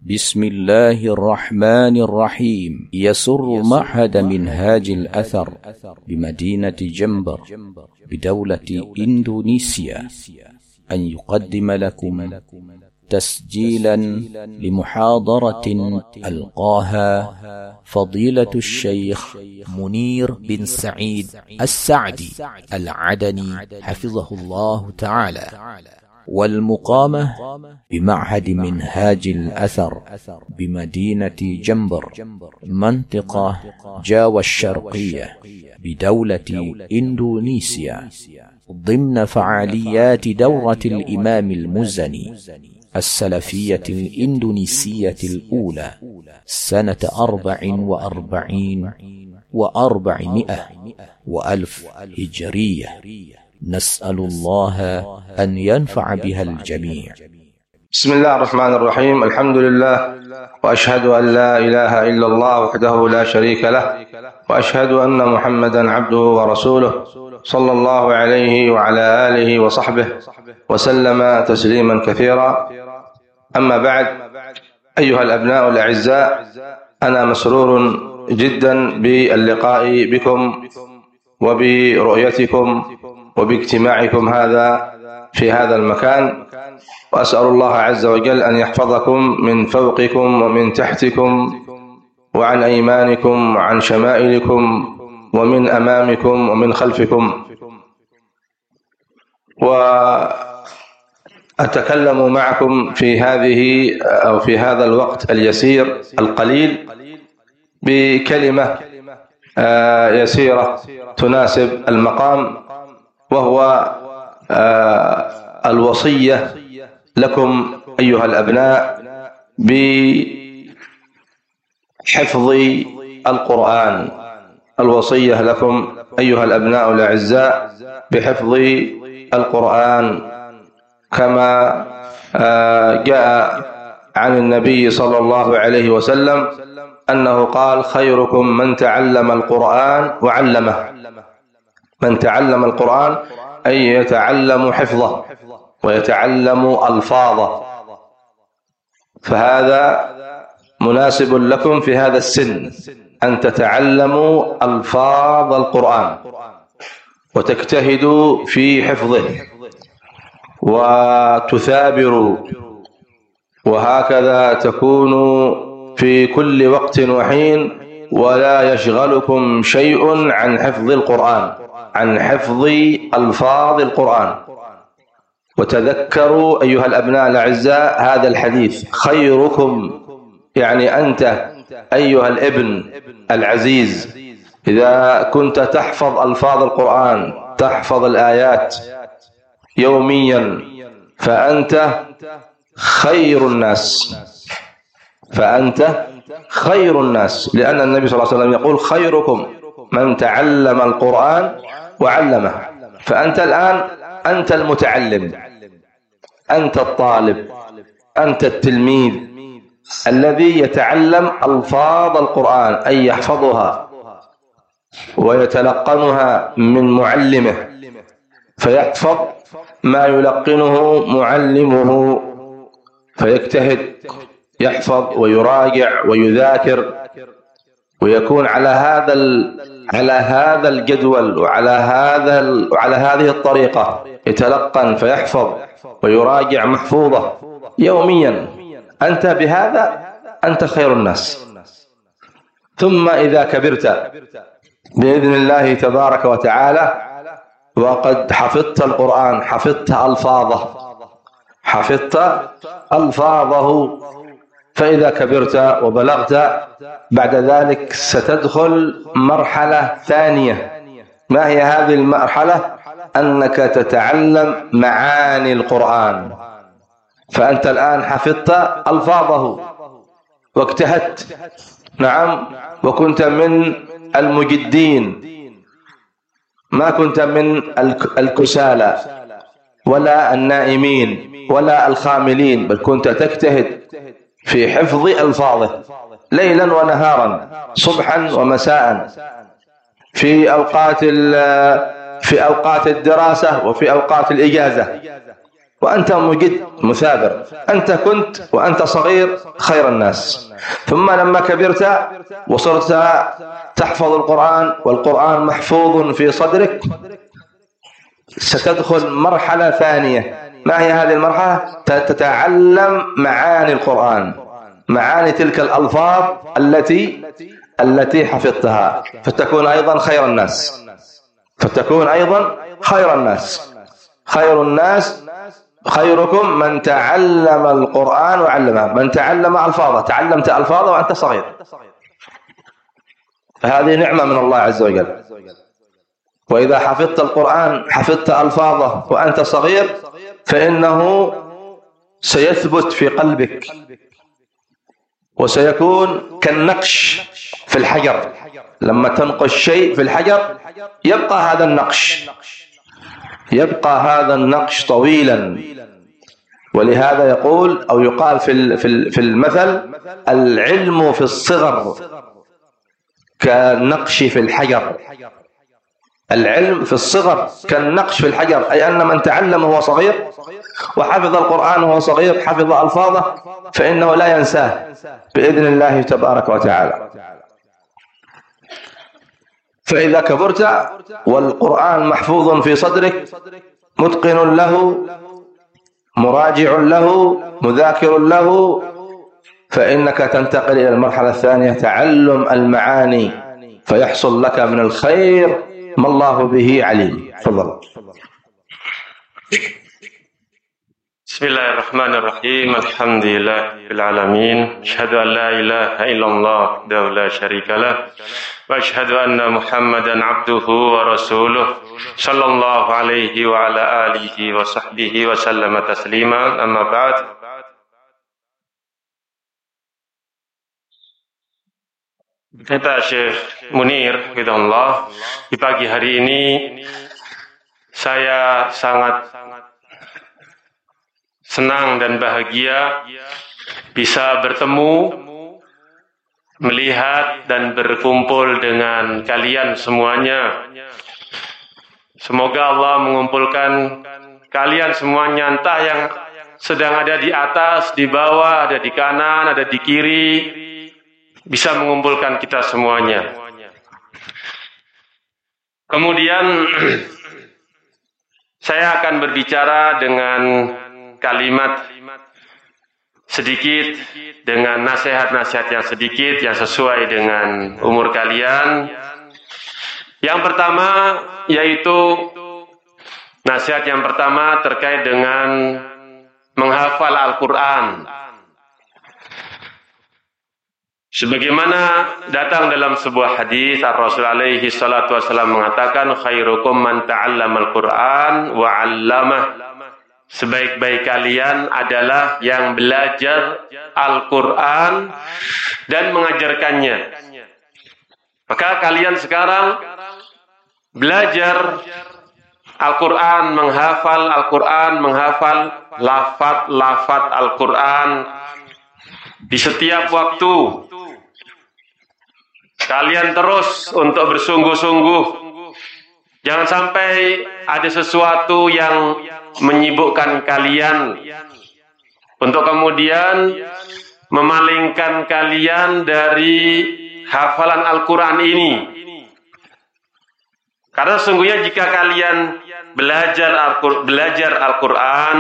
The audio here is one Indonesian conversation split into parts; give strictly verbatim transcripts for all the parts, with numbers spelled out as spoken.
بسم الله الرحمن الرحيم. يسر معهد منهاج الأثر بمدينة جنبر بدولة إندونيسيا أن يقدم لكم تسجيلا لمحاضرة ألقاها فضيلة الشيخ منير بن سعيد السعدي العدني حفظه الله تعالى، والمقامة بمعهد منهاج الأثر بمدينة جنبر منطقة جاوة الشرقية بدولة إندونيسيا، ضمن فعاليات دورة الإمام المزني السلفية الإندونيسية الأولى سنة أربع وأربعين وأربعمائة وألف هجرية. نسأل الله أن ينفع بها الجميع. بسم الله الرحمن الرحيم. الحمد لله، وأشهد أن لا إله إلا الله وحده لا شريك له، وأشهد أن محمدا عبده ورسوله صلى الله عليه وعلى آله وصحبه وسلم تسليما كثيرا. أما بعد، أيها الأبناء الأعزاء، أنا مسرور جدا باللقاء بكم وبرؤيتكم وباجتماعكم هذا في هذا المكان، وأسأل الله عز وجل أن يحفظكم من فوقكم ومن تحتكم وعن أيمانكم وعن شمائلكم ومن أمامكم ومن خلفكم. وأتكلم معكم في هذه أو في هذا الوقت اليسير القليل بكلمة يسيرة تناسب المقام، وهو الوصية لكم أيها الأبناء بحفظ القرآن. الوصية لكم أيها الأبناء الأعزاء بحفظ القرآن، كما جاء عن النبي صلى الله عليه وسلم أنه قال: خيركم من تعلم القرآن وعلمه. من تعلم القرآن أي يتعلم حفظه ويتعلم ألفاظه، فهذا مناسب لكم في هذا السن أن تتعلموا ألفاظ القرآن وتجتهدوا في حفظه وتثابروا، وهكذا تكونوا في كل وقت وحين، ولا يشغلكم شيء عن حفظ القرآن، عن حفظ ألفاظ القرآن. وتذكروا أيها الأبناء الأعزاء هذا الحديث: خيركم، يعني أنت أيها الابن العزيز، إذا كنت تحفظ ألفاظ القرآن، تحفظ الآيات يوميا، فأنت خير الناس، فأنت خير الناس، لأن النبي صلى الله عليه وسلم يقول: خيركم من تعلم القرآن وعلمه. فأنت الآن أنت المتعلم، أنت الطالب، أنت التلميذ الذي يتعلم ألفاظ القرآن، أي يحفظها ويتلقنها من معلمه، فيحفظ ما يلقنه معلمه، فيجتهد يحفظ ويراجع ويذاكر، ويكون على هذا على هذا الجدول وعلى هذا وعلى هذه الطريقة، يتلقن فيحفظ ويراجع محفوظة يوميا. أنت بهذا أنت خير الناس. ثم إذا كبرت بإذن الله تبارك وتعالى وقد حفظت القرآن، حفظت ألفاظه، حفظت ألفاظه، فإذا كبرت وبلغت بعد ذلك ستدخل مرحلة ثانية. ما هي هذه المرحلة؟ أنك تتعلم معاني القرآن. فأنت الآن حفظت ألفاظه واجتهدت، نعم، وكنت من المجدين، ما كنت من الكسالى ولا النائمين ولا الخاملين، بل كنت تجتهد في حفظ ألفاظه ليلا ونهارا، صبحا ومساء، في أوقات في أوقات الدراسة وفي أوقات الإجازة، وأنت مجد مثابر. أنت كنت وأنت صغير خير الناس، ثم لما كبرت وصرت تحفظ القرآن والقرآن محفوظ في صدرك، ستدخل مرحلة ثانية. ما هي هذه المرحلة؟ تتعلم معاني القرآن، معاني تلك الألفاظ التي التي حفظتها، فتكون أيضا خير الناس، فتكون أيضا خير الناس. خير الناس خيركم من تعلم القرآن وعلمه، من تعلم ألفاظه. تعلمت ألفاظه وأنت صغير، فهذه نعمة من الله عز وجل. وإذا حفظت القرآن، حفظت ألفاظه وأنت صغير، فإنه سيثبت في قلبك، وسيكون كالنقش في الحجر. لما تنقش شيء في الحجر يبقى هذا النقش، يبقى هذا النقش طويلا. ولهذا يقول أو يقال في في المثل: العلم في الصغر كالنقش في الحجر. العلم في الصغر كالنقش في الحجر، أي أن من تعلم وهو صغير وحفظ القرآن وهو صغير، حفظ ألفاظه، فإنه لا ينساه بإذن الله تبارك وتعالى. فإذا كبرت والقرآن محفوظ في صدرك، متقن له، مراجع له، مذاكر له، فإنك تنتقل إلى المرحلة الثانية، تعلم المعاني، فيحصل لك من الخير ما الله به عليم. تفضل. Bismillahirrahmanirrahim. Alhamdulillahil alamin. Asyhadu an la ilaha illallah wahdahu la syarikalah wa asyhadu anna Muhammadan abduhu wa rasuluh sallallahu alaihi wa ala alihi wa sahbihi wa sallama taslima. Amma ba'd. Kata Syekh Munir hidayahullah, di pagi hari ini saya sangat senang dan bahagia bisa bertemu, melihat dan berkumpul dengan kalian semuanya. Semoga Allah mengumpulkan kalian semuanya, entah yang sedang ada di atas, di bawah, ada di kanan, ada di kiri, bisa mengumpulkan kita semuanya. Kemudian saya akan berbicara dengan kalimat sedikit, dengan nasihat-nasihat yang sedikit yang sesuai dengan umur kalian. Yang pertama yaitu nasihat yang pertama terkait dengan menghafal Al-Quran. Sebagaimana datang dalam sebuah hadis, Ar-Rasul alaihi salatu wassalam mengatakan, khairukum man ta'allama Al-Quran wa 'allamah. Sebaik-baik kalian adalah yang belajar Al-Quran dan mengajarkannya. Maka kalian sekarang belajar Al-Quran, menghafal Al-Quran, menghafal lafaz-lafaz Al-Quran di setiap waktu. Kalian terus untuk bersungguh-sungguh. Jangan sampai ada sesuatu yang menyibukkan kalian untuk kemudian memalingkan kalian dari hafalan Al-Quran ini. Karena sesungguhnya jika kalian belajar Al-Quran, belajar Al-Quran,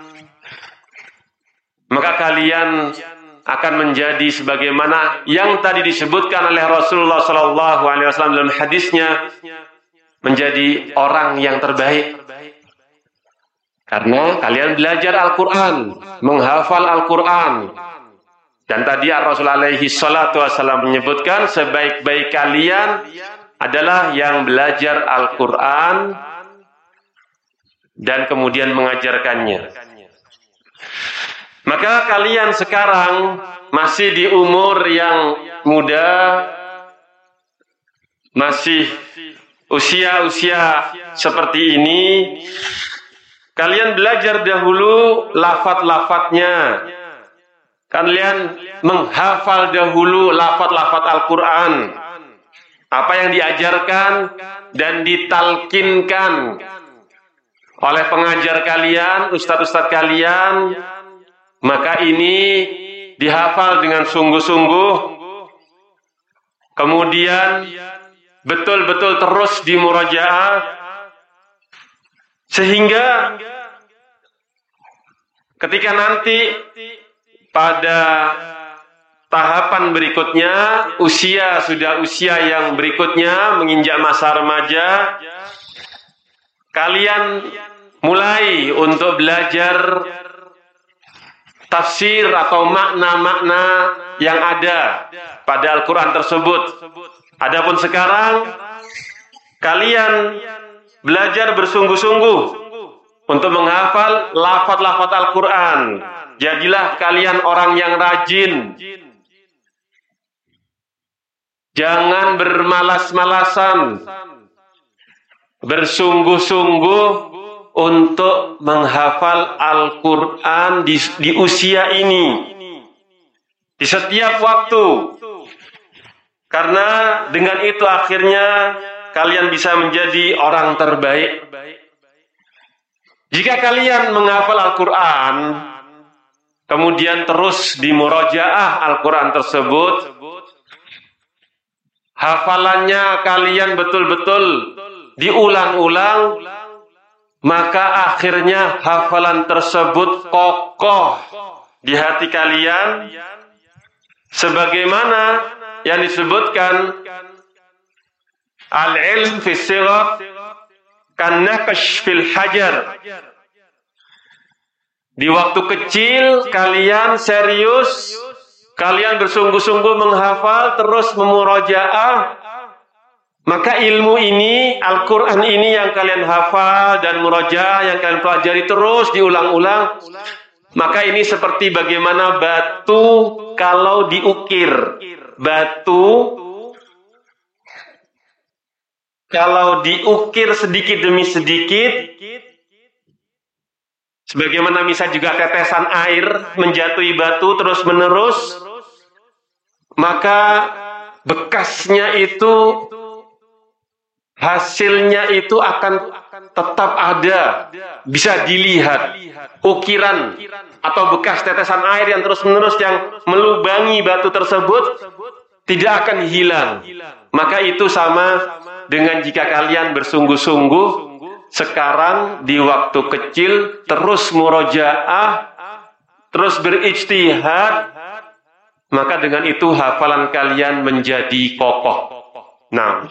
maka kalian akan menjadi sebagaimana yang tadi disebutkan oleh Rasulullah Sallallahu Alaihi Wasallam dalam hadisnya, menjadi orang yang terbaik. Karena kalian belajar Al-Quran, menghafal Al-Quran. Dan tadi Rasul alaihi salatu wassalam menyebutkan sebaik-baik kalian adalah yang belajar Al-Quran dan kemudian mengajarkannya. Maka kalian sekarang masih di umur yang muda, masih usia-usia seperti ini, kalian belajar dahulu lafaz-lafaznya. Kalian menghafal dahulu lafaz-lafaz Al-Quran. Apa yang diajarkan dan ditalkinkan oleh pengajar kalian, ustadz-ustadz kalian, maka ini dihafal dengan sungguh-sungguh, kemudian betul-betul terus dimurajaah, sehingga ketika nanti pada tahapan berikutnya, usia sudah usia yang berikutnya, menginjak masa remaja, kalian mulai untuk belajar tafsir atau makna-makna yang ada pada Al-Quran tersebut. Adapun sekarang, kalian belajar bersungguh-sungguh untuk menghafal lafaz-lafaz Al-Quran. Jadilah kalian orang yang rajin. Jangan bermalas-malasan. Bersungguh-sungguh untuk menghafal Al-Quran di, di usia ini. Di setiap waktu. Karena dengan itu akhirnya kalian bisa menjadi orang terbaik. Jika kalian menghafal Al-Quran, kemudian terus dimurajaah Al-Quran tersebut, hafalannya kalian betul-betul diulang-ulang, maka akhirnya hafalan tersebut kokoh di hati kalian, sebagaimana yang disebutkan al-ilm fi sighar kan-naqsh fil hajar. Di waktu kecil kalian serius, kalian bersungguh-sungguh menghafal, terus memurajaah, maka ilmu ini, Al-Quran ini yang kalian hafal dan murajaah, yang kalian pelajari terus diulang-ulang, maka ini seperti bagaimana batu kalau diukir. Batu kalau diukir sedikit demi sedikit, sebagaimana bisa juga tetesan air menjatuhi batu terus menerus, maka bekasnya itu, hasilnya itu akan tetap ada, bisa dilihat. Ukiran atau bekas tetesan air yang terus-menerus yang melubangi batu tersebut tidak akan hilang. Maka itu sama dengan jika kalian bersungguh-sungguh sekarang di waktu kecil terus murojaah, terus berijtihad, maka dengan itu hafalan kalian menjadi kokoh. Nah,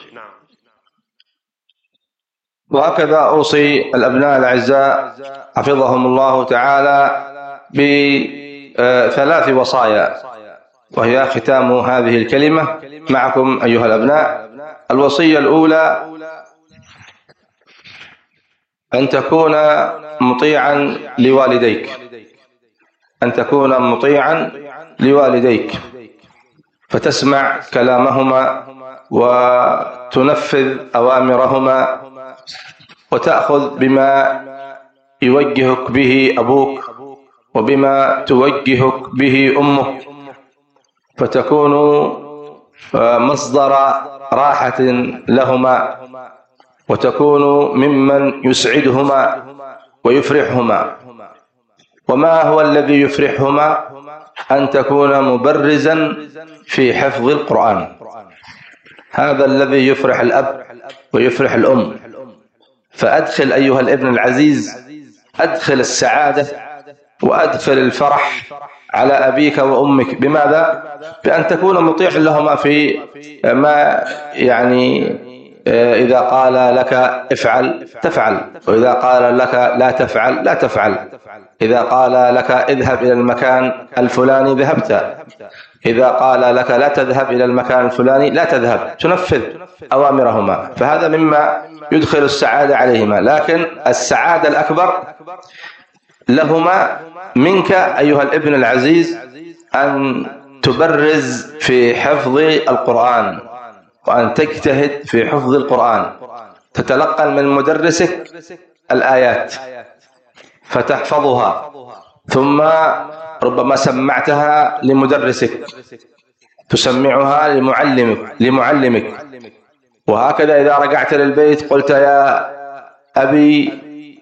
وهكذا أوصي الأبناء الأعزاء حفظهم الله تعالى بثلاث وصايا، وهي ختام هذه الكلمة معكم أيها الأبناء. الوصية الأولى أن تكون مطيعا لوالديك، أن تكون مطيعا لوالديك فتسمع كلامهما وتنفذ أوامرهما وتأخذ بما يوجهك به أبوك وبما توجهك به أمك، فتكون مصدر راحة لهما وتكون ممن يسعدهما ويفرحهما. وما هو الذي يفرحهما؟ أن تكون مبرزا في حفظ القرآن. هذا الذي يفرح الأب ويفرح الأم. فأدخل أيها الابن العزيز، أدخل السعادة وأدخل الفرح على أبيك وأمك. بماذا؟ بأن تكون مطيعا لهما في ما يعني إذا قال لك افعل تفعل، وإذا قال لك لا تفعل لا تفعل، إذا قال لك اذهب إلى المكان الفلاني ذهبت، إذا قال لك لا تذهب إلى المكان الفلاني لا تذهب، تنفذ أوامرهما. فهذا مما يدخل السعادة عليهما. لكن السعادة الأكبر لهما منك أيها الابن العزيز أن تبرز في حفظ القرآن، وأن تجتهد في حفظ القرآن، تتلقن من مدرسك الآيات فتحفظها، ثم ربما سمعتها لمدرسك، تسمعها لمعلمك لمعلمك وهكذا إذا رجعت للبيت قلت يا أبي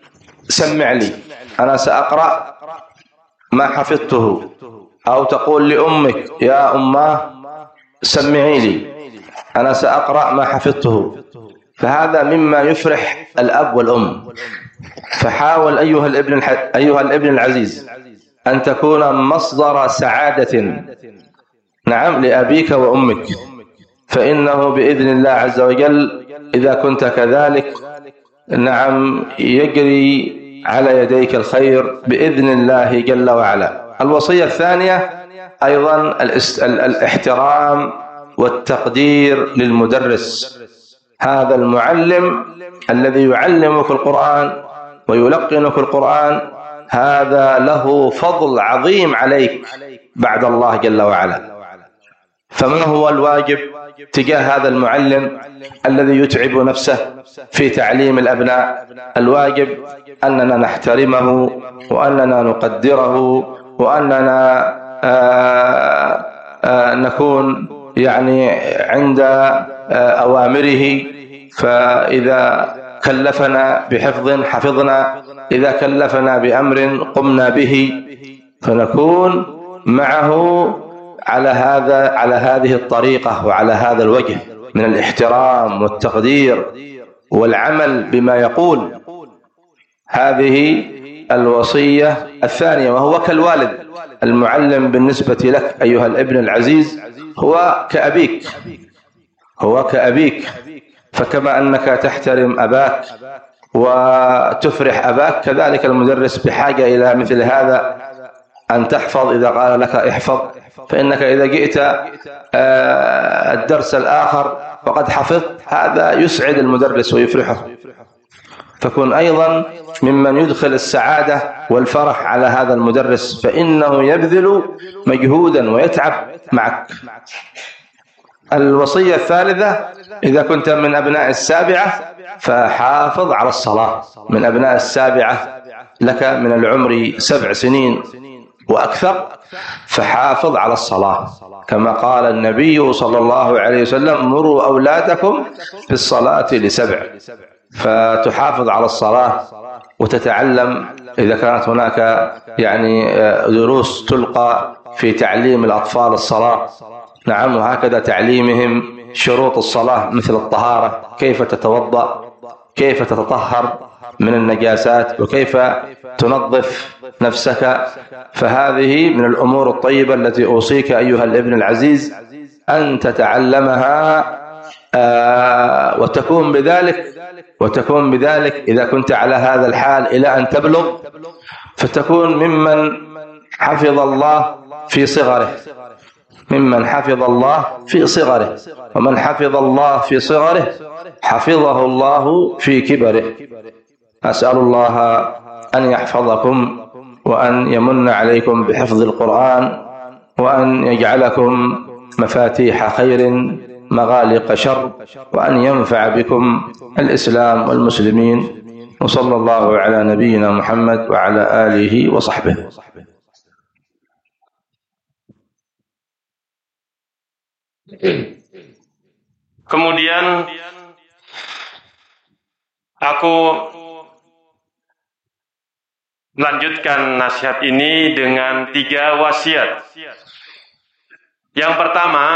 سمع لي أنا سأقرأ ما حفظته، أو تقول لأمك يا أماه سمعي لي أنا سأقرأ ما حفظته، فهذا مما يفرح الأب والأم. فحاول أيها الابن أيها الابن العزيز أن تكون مصدر سعادة نعم لأبيك وأمك، فإنه بإذن الله عز وجل إذا كنت كذلك نعم يجري على يديك الخير بإذن الله جل وعلا. الوصية الثانية أيضا الاحترام والتقدير للمدرس. هذا المعلم الذي يعلمك القرآن ويلقنك القرآن هذا له فضل عظيم عليك بعد الله جل وعلا. فما هو الواجب تجاه هذا المعلم الذي يتعب نفسه في تعليم الأبناء؟ الواجب أننا نحترمه وأننا نقدره وأننا آآ آآ نكون يعني عند أوامره، فإذا كلفنا بحفظ حفظنا، إذا كلفنا بأمر قمنا به، فنكون معه على هذا على هذه الطريقة وعلى هذا الوجه من الاحترام والتقدير والعمل بما يقول. هذه الوصية الثانية، وهو كالوالد. المعلم بالنسبة لك أيها الابن العزيز هو كأبيك، هو كأبيك، فكما أنك تحترم أباك وتفرح أباك كذلك المدرس بحاجة إلى مثل هذا، أن تحفظ إذا قال لك احفظ، فإنك إذا جئت الدرس الآخر وقد حفظت هذا يسعد المدرس ويفرحه. فكن أيضا ممن يدخل السعادة والفرح على هذا المدرس، فإنه يبذل مجهودا ويتعب معك. الوصية الثالثة إذا كنت من أبناء السابعة فحافظ على الصلاة. من أبناء السابعة لك من العمر سبع سنين وأكثر فحافظ على الصلاة، كما قال النبي صلى الله عليه وسلم مروا أولادكم بالصلاة لسبع. فتحافظ على الصلاة وتتعلم إذا كانت هناك يعني دروس تلقى في تعليم الأطفال الصلاة، نعم، وهكذا تعليمهم شروط الصلاة مثل الطهارة، كيف تتوضأ، كيف تتطهر من النجاسات، وكيف تنظف نفسك. فهذه من الأمور الطيبة التي أوصيك أيها الابن العزيز أن تتعلمها، آه وتكون بذلك وتكون بذلك إذا كنت على هذا الحال إلى أن تبلغ، فتكون ممن حفظ الله في صغره، ممن حفظ الله في صغره، ومن حفظ الله في صغره حفظه الله في كبره. أسأل الله أن يحفظكم وأن يمن عليكم بحفظ القرآن، وأن يجعلكم مفاتيح خير مغالق شر، وأن ينفع بكم الإسلام والمسلمين. وصلى الله على نبينا محمد وعلى آله وصحبه. Kemudian aku melanjutkan nasihat ini dengan tiga wasiat. Yang pertama,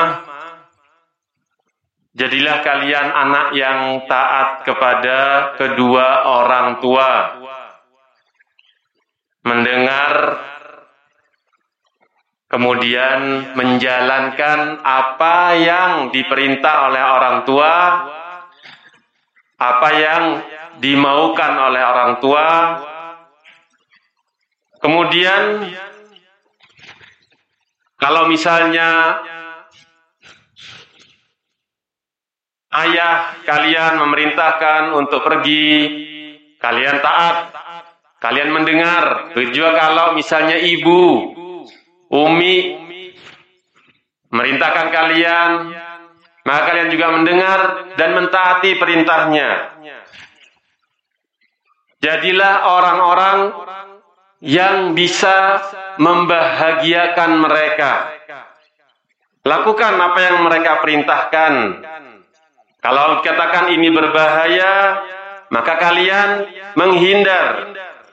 jadilah kalian anak yang taat kepada kedua orang tua, mendengar kemudian menjalankan apa yang diperintah oleh orang tua, apa yang dimaukan oleh orang tua. Kemudian kalau misalnya ayah kalian memerintahkan untuk pergi, kalian taat, kalian mendengar. Begitu juga kalau misalnya ibu, umi merintahkan kalian, maka kalian juga mendengar dan mentaati perintahnya. Jadilah orang-orang yang bisa membahagiakan mereka. Lakukan apa yang mereka perintahkan. Kalau dikatakan ini berbahaya, maka kalian menghindar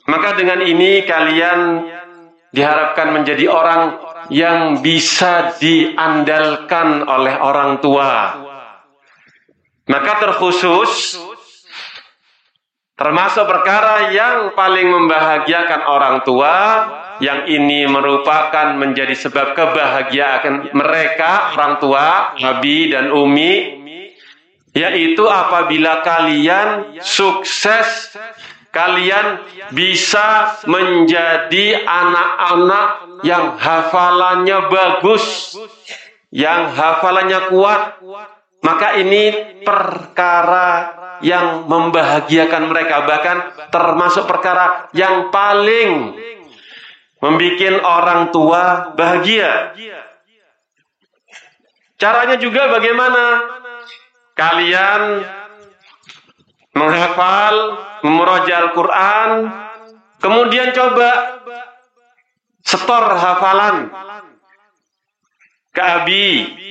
Maka dengan ini kalian diharapkan menjadi orang yang bisa diandalkan oleh orang tua. Maka terkhusus termasuk perkara yang paling membahagiakan orang tua, yang ini merupakan menjadi sebab kebahagiaan mereka, orang tua, abi dan umi, yaitu apabila kalian sukses, kalian bisa menjadi anak-anak yang hafalannya bagus, yang hafalannya kuat. Maka ini perkara yang membahagiakan mereka, bahkan termasuk perkara yang paling membuat orang tua bahagia. Caranya juga bagaimana? Kalian menghafal, memurojaah Al-Quran, kemudian coba setor hafalan ke abi,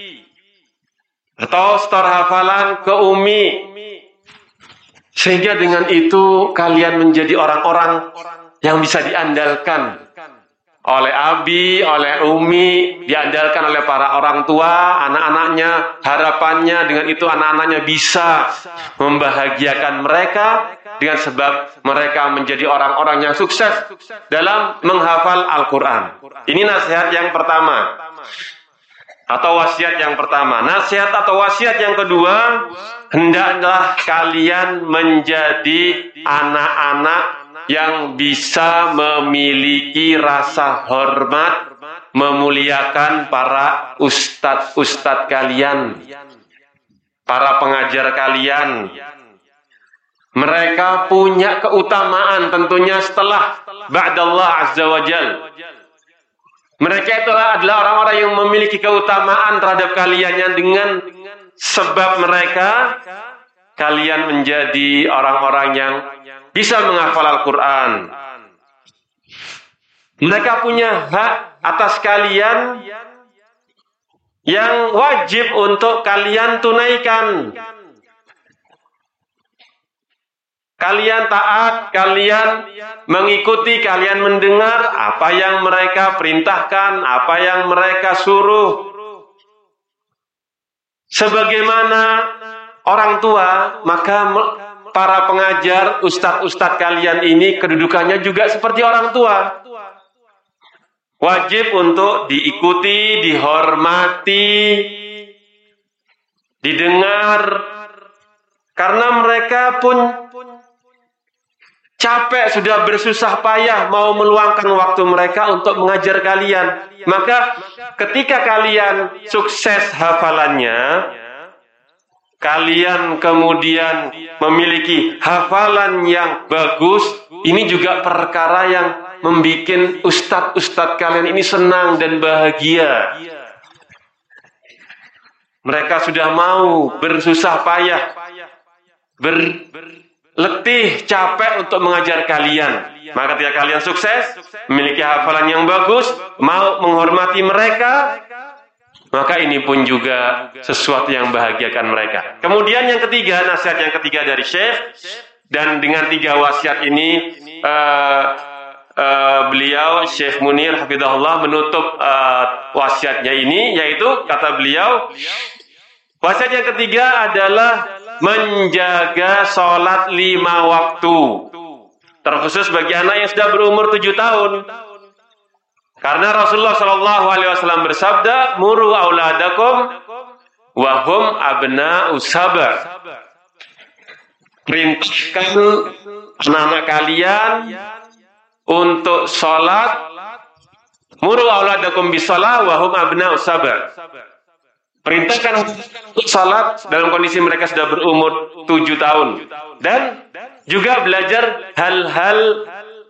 atau setor hafalan ke umi, sehingga dengan itu kalian menjadi orang-orang yang bisa diandalkan oleh abi, oleh umi, diandalkan oleh para orang tua, anak-anaknya. Harapannya dengan itu anak-anaknya bisa membahagiakan mereka dengan sebab mereka menjadi orang-orang yang sukses dalam menghafal Al-Quran. Ini nasihat yang pertama, atau wasiat yang pertama. Nasihat atau wasiat yang kedua, hendaklah kalian menjadi anak-anak yang bisa memiliki rasa hormat, memuliakan para ustadz-ustadz kalian, para pengajar kalian. Mereka punya keutamaan tentunya setelah ba'dallah azza wa jal. Mereka itulah adalah orang-orang yang memiliki keutamaan terhadap kalian, yang dengan sebab mereka kalian menjadi orang-orang yang bisa menghafal Al-Quran. Mereka punya hak atas kalian yang wajib untuk kalian tunaikan. Kalian taat, kalian mengikuti, kalian mendengar apa yang mereka perintahkan, apa yang mereka suruh. Sebagaimana orang tua, maka para pengajar, ustadz-ustadz kalian ini kedudukannya juga seperti orang tua. Wajib untuk diikuti, dihormati, didengar, karena mereka pun capek, sudah bersusah payah mau meluangkan waktu mereka untuk mengajar kalian. Maka ketika kalian sukses hafalannya, kalian kemudian memiliki hafalan yang bagus, ini juga perkara yang membuat ustadz-ustadz kalian ini senang dan bahagia. Mereka sudah mau bersusah payah, berletih, capek untuk mengajar kalian. Maka ketika kalian sukses, memiliki hafalan yang bagus, mau menghormati mereka, maka ini pun juga sesuatu yang membahagiakan mereka. Kemudian yang ketiga, nasihat yang ketiga dari Syekh, dan dengan tiga wasiat ini uh, uh, beliau Syekh Munir hafizahullah menutup uh, wasiatnya ini, yaitu kata beliau, wasiat yang ketiga adalah menjaga sholat lima waktu, terkhusus bagi anak yang sudah berumur tujuh tahun. Karena Rasulullah Shallallahu Alaihi Wasallam bersabda, muru auladakum wahum abna'u sab'a. Perintahkan anak-anak kalian untuk sholat. Muru auladakum bisalah wahum abna'u sab'a. Perintahkan untuk sholat dalam kondisi mereka sudah berumur tujuh tahun. Dan juga belajar hal-hal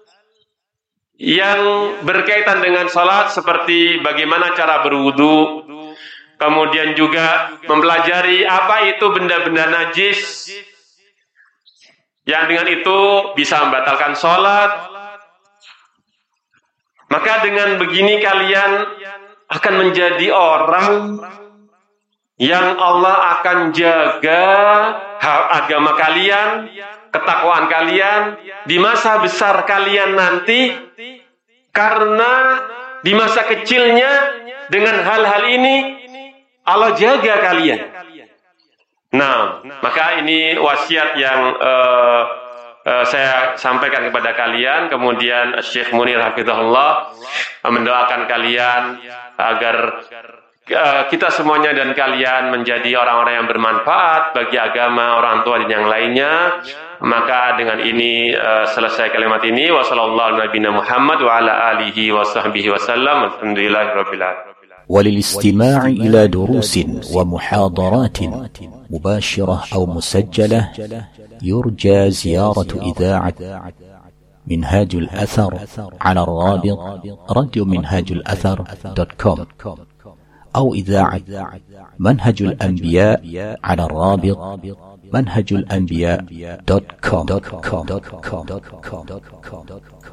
yang berkaitan dengan salat, seperti bagaimana cara berwudu, kemudian juga mempelajari apa itu benda-benda najis yang dengan itu bisa membatalkan salat. Maka dengan begini kalian akan menjadi orang yang Allah akan jaga agama kalian, ketakwaan kalian di masa besar kalian nanti, karena di masa kecilnya dengan hal-hal ini Allah jaga kalian. Nah, maka ini wasiat yang uh, uh, saya sampaikan kepada kalian. Kemudian Syekh Munir hafizahullah mendoakan kalian agar uh, kita semuanya dan kalian menjadi orang-orang yang bermanfaat bagi agama, orang tua dan yang lainnya. Maka dengan ini uh, selesai kalimat ini. Wassallallahu ala nabiyina Muhammad wa ala alihi wa sahbihi wasallam. Alhamdulillahirabbil alamin. وللاستماع إلى دروس ومحاضرات مباشرة أو مسجلة يرجى زيارة إذاعة منهاج الأثر على الرابط راديو منهاج الأثر دوت كوم أو إذاعة منهج الأنبياء على الرابط منهج الأنبياء دوت كوم.